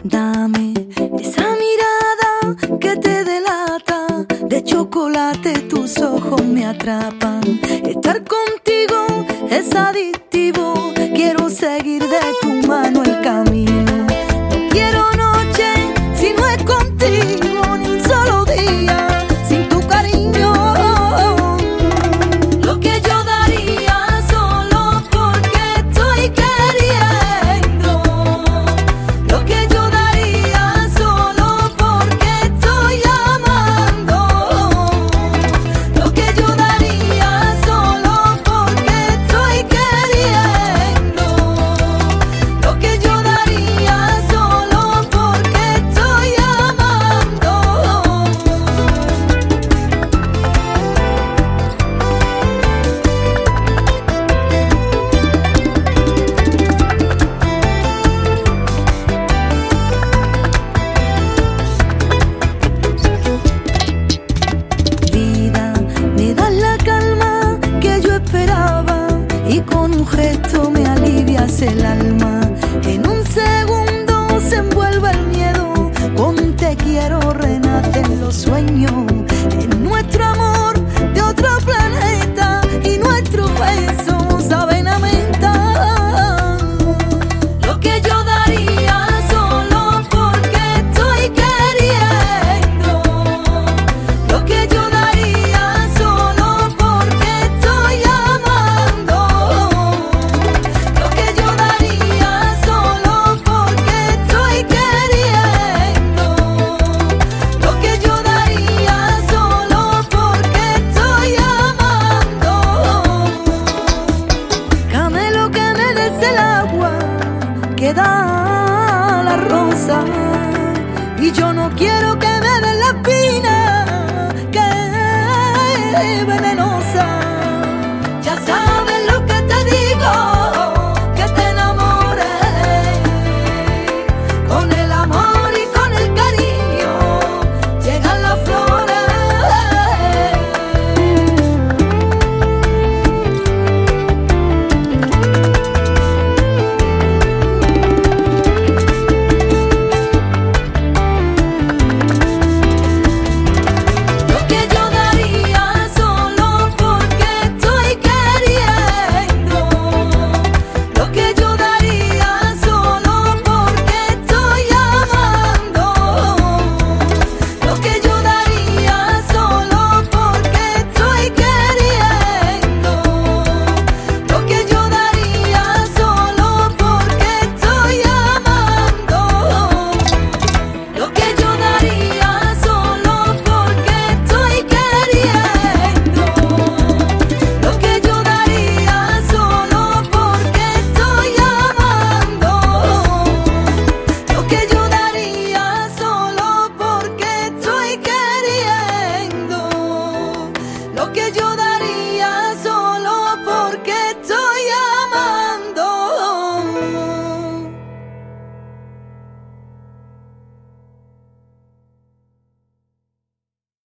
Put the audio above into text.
Dame esa mirada que te delata, de chocolate tus ojos me atrapan. Estar contigo es adictivo, quiero seguir de tu mano el camino. No quiero noche si no es contigo, ni un solo día sin tu cariño. Lo que yo daría solo porque estoy queriendo, lo que yo daría solo porque estoy amando, lo que yo daría solo porque estoy queriendo, lo que yo daría solo porque estoy amando. Vida, me das la calma que yo esperaba y con un gesto me alivias el alma. En un segundo se envuelve el miedo, con un te quiero renacen los sueños. En nuestro amor de otro planeta y nuestros besos saben a menta. Lo que yo daría solo porque estoy queriendo, lo que yo daría solo porque estoy amando, lo que yo daría solo porque estoy queriendo, lo que yo daría solo porque estoy amando. Camelo, que me des el agua que da la rosa, y yo no quiero que me des la espina que es venenosa. Ya sabes lo que te digo, que te enamores. Con el amor y con el cariño llegan las flores. Lo que yo daría solo porque estoy queriendo, lo que yo daría solo porque estoy amando, lo que yo daría solo porque estoy queriendo, lo que yo daría solo porque estoy amando, lo que yo daría solo porque estoy queriendo, lo que yo daría solo porque estoy amando, lo que yo daría solo porque estoy queriendo, lo que yo